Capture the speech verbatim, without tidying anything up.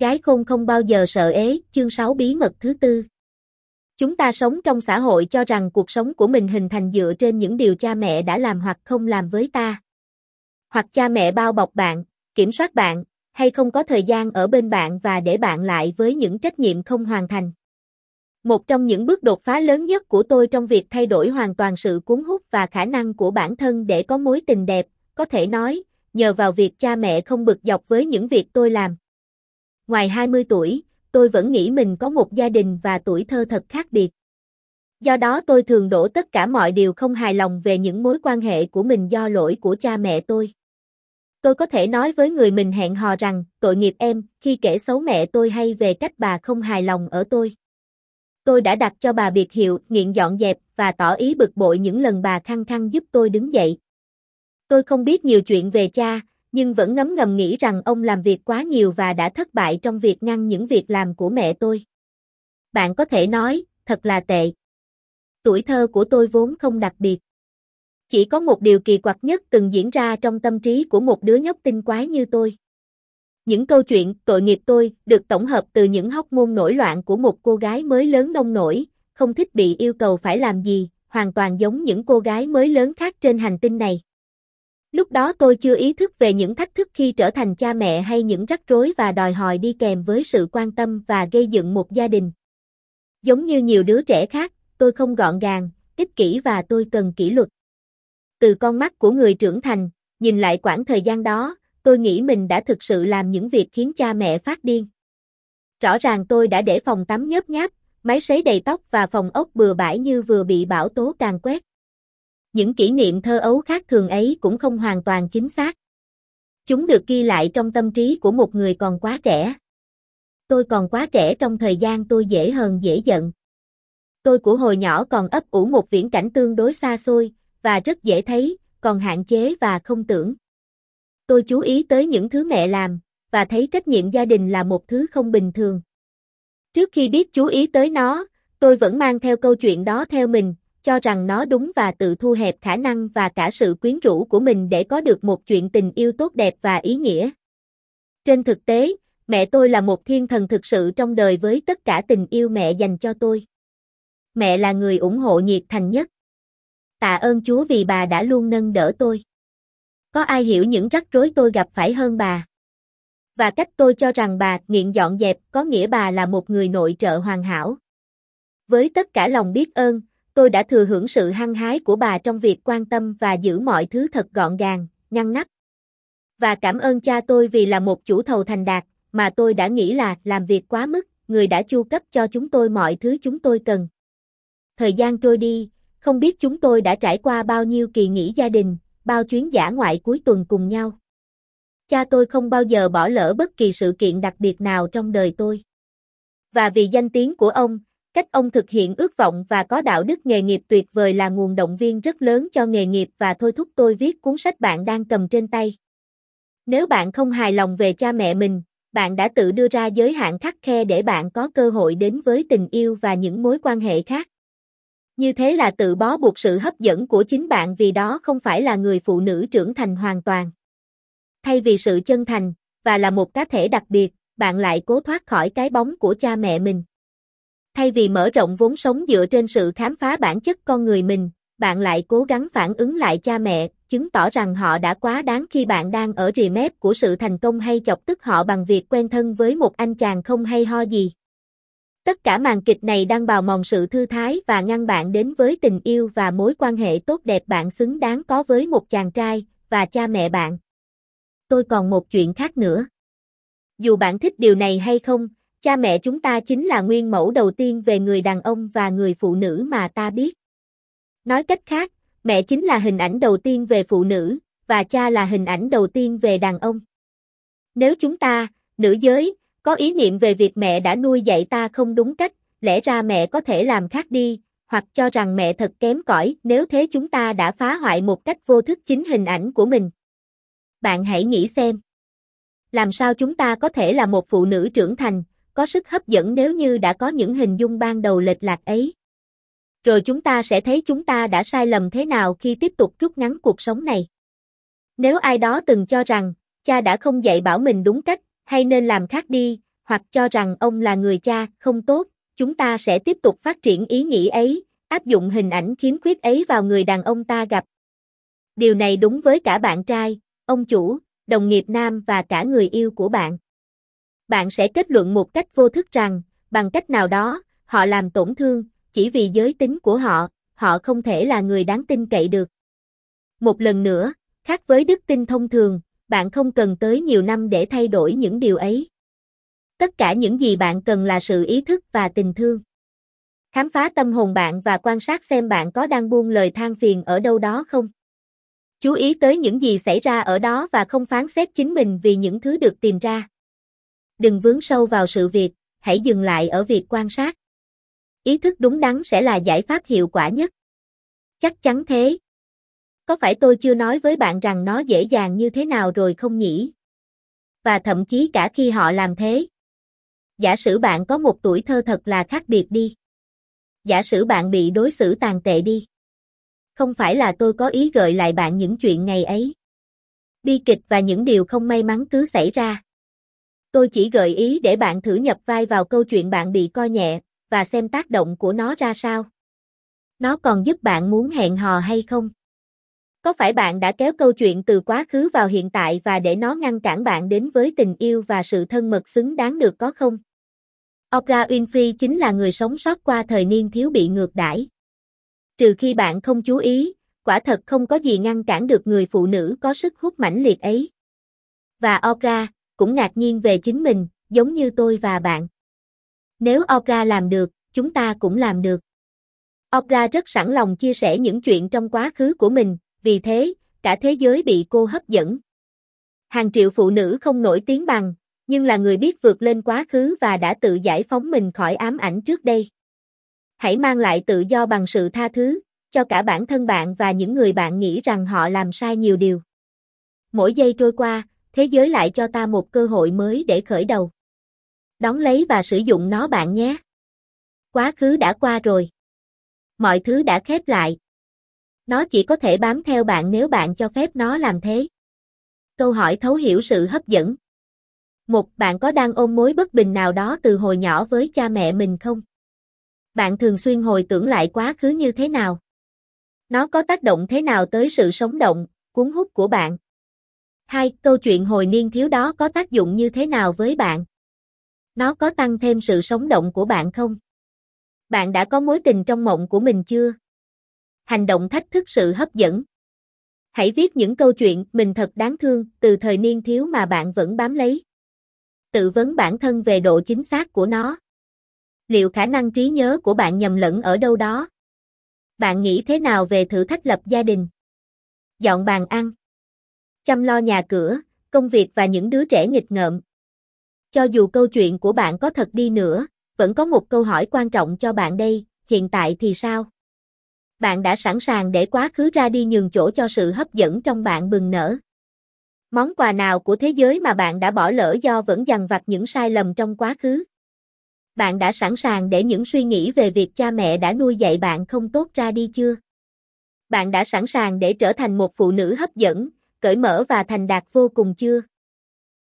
Gái khôn không bao giờ sợ ế, chương sáu bí mật thứ tư. Chúng ta sống trong xã hội cho rằng cuộc sống của mình hình thành dựa trên những điều cha mẹ đã làm hoặc không làm với ta. Hoặc cha mẹ bao bọc bạn, kiểm soát bạn, hay không có thời gian ở bên bạn và để bạn lại với những trách nhiệm không hoàn thành. Một trong những bước đột phá lớn nhất của tôi trong việc thay đổi hoàn toàn sự cuốn hút và khả năng của bản thân để có mối tình đẹp, có thể nói, nhờ vào việc cha mẹ không bực dọc với những việc tôi làm. Ngoài hai mươi tuổi, tôi vẫn nghĩ mình có một gia đình và tuổi thơ thật khác biệt. Do đó tôi thường đổ tất cả mọi điều không hài lòng về những mối quan hệ của mình do lỗi của cha mẹ tôi. Tôi có thể nói với người mình hẹn hò rằng, tội nghiệp em, khi kể xấu mẹ tôi hay về cách bà không hài lòng ở tôi. Tôi đã đặt cho bà biệt hiệu, nghiện dọn dẹp, và tỏ ý bực bội những lần bà khăng khăng giúp tôi đứng dậy. Tôi không biết nhiều chuyện về cha, nhưng vẫn ngấm ngầm nghĩ rằng ông làm việc quá nhiều và đã thất bại trong việc ngăn những việc làm của mẹ tôi. Bạn có thể nói, thật là tệ. Tuổi thơ của tôi vốn không đặc biệt. Chỉ có một điều kỳ quặc nhất từng diễn ra trong tâm trí của một đứa nhóc tinh quái như tôi. Những câu chuyện tội nghiệp tôi được tổng hợp từ những hóc môn nổi loạn của một cô gái mới lớn nông nổi, không thích bị yêu cầu phải làm gì, hoàn toàn giống những cô gái mới lớn khác trên hành tinh này. Lúc đó tôi chưa ý thức về những thách thức khi trở thành cha mẹ hay những rắc rối và đòi hỏi đi kèm với sự quan tâm và gây dựng một gia đình. Giống như nhiều đứa trẻ khác, tôi không gọn gàng, ích kỷ và tôi cần kỷ luật. Từ con mắt của người trưởng thành, nhìn lại quãng thời gian đó, tôi nghĩ mình đã thực sự làm những việc khiến cha mẹ phát điên. Rõ ràng tôi đã để phòng tắm nhớp nháp, máy sấy đầy tóc và phòng ốc bừa bãi như vừa bị bão tố càn quét. Những kỷ niệm thơ ấu khác thường ấy cũng không hoàn toàn chính xác. Chúng được ghi lại trong tâm trí của một người còn quá trẻ. Tôi còn quá trẻ trong thời gian tôi dễ hờn dễ giận. Tôi của hồi nhỏ còn ấp ủ một viễn cảnh tương đối xa xôi, và rất dễ thấy, còn hạn chế và không tưởng. Tôi chú ý tới những thứ mẹ làm, và thấy trách nhiệm gia đình là một thứ không bình thường. Trước khi biết chú ý tới nó, tôi vẫn mang theo câu chuyện đó theo mình, cho rằng nó đúng và tự thu hẹp khả năng và cả sự quyến rũ của mình để có được một chuyện tình yêu tốt đẹp và ý nghĩa. Trên thực tế, mẹ tôi là một thiên thần thực sự trong đời với tất cả tình yêu mẹ dành cho tôi. Mẹ là người ủng hộ nhiệt thành nhất. Tạ ơn Chúa vì bà đã luôn nâng đỡ tôi. Có ai hiểu những rắc rối tôi gặp phải hơn bà? Và cách tôi cho rằng bà nghiện dọn dẹp có nghĩa bà là một người nội trợ hoàn hảo. Với tất cả lòng biết ơn, tôi đã thừa hưởng sự hăng hái của bà trong việc quan tâm và giữ mọi thứ thật gọn gàng, ngăn nắp. Và cảm ơn cha tôi vì là một chủ thầu thành đạt, mà tôi đã nghĩ là làm việc quá mức, người đã chu cấp cho chúng tôi mọi thứ chúng tôi cần. Thời gian trôi đi, không biết chúng tôi đã trải qua bao nhiêu kỳ nghỉ gia đình, bao chuyến dã ngoại cuối tuần cùng nhau. Cha tôi không bao giờ bỏ lỡ bất kỳ sự kiện đặc biệt nào trong đời tôi. Và vì danh tiếng của ông, cách ông thực hiện ước vọng và có đạo đức nghề nghiệp tuyệt vời là nguồn động viên rất lớn cho nghề nghiệp và thôi thúc tôi viết cuốn sách bạn đang cầm trên tay. Nếu bạn không hài lòng về cha mẹ mình, bạn đã tự đưa ra giới hạn khắt khe để bạn có cơ hội đến với tình yêu và những mối quan hệ khác. Như thế là tự bó buộc sự hấp dẫn của chính bạn vì đó không phải là người phụ nữ trưởng thành hoàn toàn. Thay vì sự chân thành, và là một cá thể đặc biệt, bạn lại cố thoát khỏi cái bóng của cha mẹ mình. Thay vì mở rộng vốn sống dựa trên sự khám phá bản chất con người mình, bạn lại cố gắng phản ứng lại cha mẹ, chứng tỏ rằng họ đã quá đáng khi bạn đang ở rìa mép của sự thành công hay chọc tức họ bằng việc quen thân với một anh chàng không hay ho gì. Tất cả màn kịch này đang bào mòn sự thư thái và ngăn bạn đến với tình yêu và mối quan hệ tốt đẹp bạn xứng đáng có với một chàng trai, và cha mẹ bạn. Tôi còn một chuyện khác nữa. Dù bạn thích điều này hay không, cha mẹ chúng ta chính là nguyên mẫu đầu tiên về người đàn ông và người phụ nữ mà ta biết. Nói cách khác, mẹ chính là hình ảnh đầu tiên về phụ nữ, và cha là hình ảnh đầu tiên về đàn ông. Nếu chúng ta, nữ giới, có ý niệm về việc mẹ đã nuôi dạy ta không đúng cách, lẽ ra mẹ có thể làm khác đi, hoặc cho rằng mẹ thật kém cỏi, nếu thế chúng ta đã phá hoại một cách vô thức chính hình ảnh của mình. Bạn hãy nghĩ xem. Làm sao chúng ta có thể là một phụ nữ trưởng thành, có sức hấp dẫn nếu như đã có những hình dung ban đầu lệch lạc ấy? Rồi chúng ta sẽ thấy chúng ta đã sai lầm thế nào khi tiếp tục rút ngắn cuộc sống này. Nếu ai đó từng cho rằng, cha đã không dạy bảo mình đúng cách, hay nên làm khác đi, hoặc cho rằng ông là người cha không tốt, chúng ta sẽ tiếp tục phát triển ý nghĩ ấy, áp dụng hình ảnh khiếm khuyết ấy vào người đàn ông ta gặp. Điều này đúng với cả bạn trai, ông chủ, đồng nghiệp nam và cả người yêu của bạn. Bạn sẽ kết luận một cách vô thức rằng, bằng cách nào đó, họ làm tổn thương, chỉ vì giới tính của họ, họ không thể là người đáng tin cậy được. Một lần nữa, khác với đức tin thông thường, bạn không cần tới nhiều năm để thay đổi những điều ấy. Tất cả những gì bạn cần là sự ý thức và tình thương. Khám phá tâm hồn bạn và quan sát xem bạn có đang buông lời than phiền ở đâu đó không. Chú ý tới những gì xảy ra ở đó và không phán xét chính mình vì những thứ được tìm ra. Đừng vướng sâu vào sự việc, hãy dừng lại ở việc quan sát. Ý thức đúng đắn sẽ là giải pháp hiệu quả nhất. Chắc chắn thế. Có phải tôi chưa nói với bạn rằng nó dễ dàng như thế nào rồi không nhỉ? Và thậm chí cả khi họ làm thế. Giả sử bạn có một tuổi thơ thật là khác biệt đi. Giả sử bạn bị đối xử tàn tệ đi. Không phải là tôi có ý gợi lại bạn những chuyện ngày ấy. Bi kịch và những điều không may mắn cứ xảy ra. Tôi chỉ gợi ý để bạn thử nhập vai vào câu chuyện bạn bị coi nhẹ, và xem tác động của nó ra sao. Nó còn giúp bạn muốn hẹn hò hay không? Có phải bạn đã kéo câu chuyện từ quá khứ vào hiện tại và để nó ngăn cản bạn đến với tình yêu và sự thân mật xứng đáng được có không? Oprah Winfrey chính là người sống sót qua thời niên thiếu bị ngược đãi. Trừ khi bạn không chú ý, quả thật không có gì ngăn cản được người phụ nữ có sức hút mãnh liệt ấy. Và Oprah cũng ngạc nhiên về chính mình, giống như tôi và bạn. Nếu Oprah làm được, chúng ta cũng làm được. Oprah rất sẵn lòng chia sẻ những chuyện trong quá khứ của mình, vì thế, cả thế giới bị cô hấp dẫn. Hàng triệu phụ nữ không nổi tiếng bằng, nhưng là người biết vượt lên quá khứ và đã tự giải phóng mình khỏi ám ảnh trước đây. Hãy mang lại tự do bằng sự tha thứ, cho cả bản thân bạn và những người bạn nghĩ rằng họ làm sai nhiều điều. Mỗi giây trôi qua, thế giới lại cho ta một cơ hội mới để khởi đầu. Đón lấy và sử dụng nó bạn nhé. Quá khứ đã qua rồi. Mọi thứ đã khép lại. Nó chỉ có thể bám theo bạn nếu bạn cho phép nó làm thế. Câu hỏi thấu hiểu sự hấp dẫn. Một, bạn có đang ôm mối bất bình nào đó từ hồi nhỏ với cha mẹ mình không? Bạn thường xuyên hồi tưởng lại quá khứ như thế nào? Nó có tác động thế nào tới sự sống động, cuốn hút của bạn? Hai, câu chuyện hồi niên thiếu đó có tác dụng như thế nào với bạn? Nó có tăng thêm sự sống động của bạn không? Bạn đã có mối tình trong mộng của mình chưa? Hành động thách thức sự hấp dẫn. Hãy viết những câu chuyện mình thật đáng thương từ thời niên thiếu mà bạn vẫn bám lấy. Tự vấn bản thân về độ chính xác của nó. Liệu khả năng trí nhớ của bạn nhầm lẫn ở đâu đó? Bạn nghĩ thế nào về thử thách lập gia đình? Dọn bàn ăn. Chăm lo nhà cửa, công việc và những đứa trẻ nghịch ngợm. Cho dù câu chuyện của bạn có thật đi nữa, vẫn có một câu hỏi quan trọng cho bạn đây, hiện tại thì sao? Bạn đã sẵn sàng để quá khứ ra đi nhường chỗ cho sự hấp dẫn trong bạn bừng nở? Món quà nào của thế giới mà bạn đã bỏ lỡ do vẫn dằn vặt những sai lầm trong quá khứ? Bạn đã sẵn sàng để những suy nghĩ về việc cha mẹ đã nuôi dạy bạn không tốt ra đi chưa? Bạn đã sẵn sàng để trở thành một phụ nữ hấp dẫn, cởi mở và thành đạt vô cùng chưa?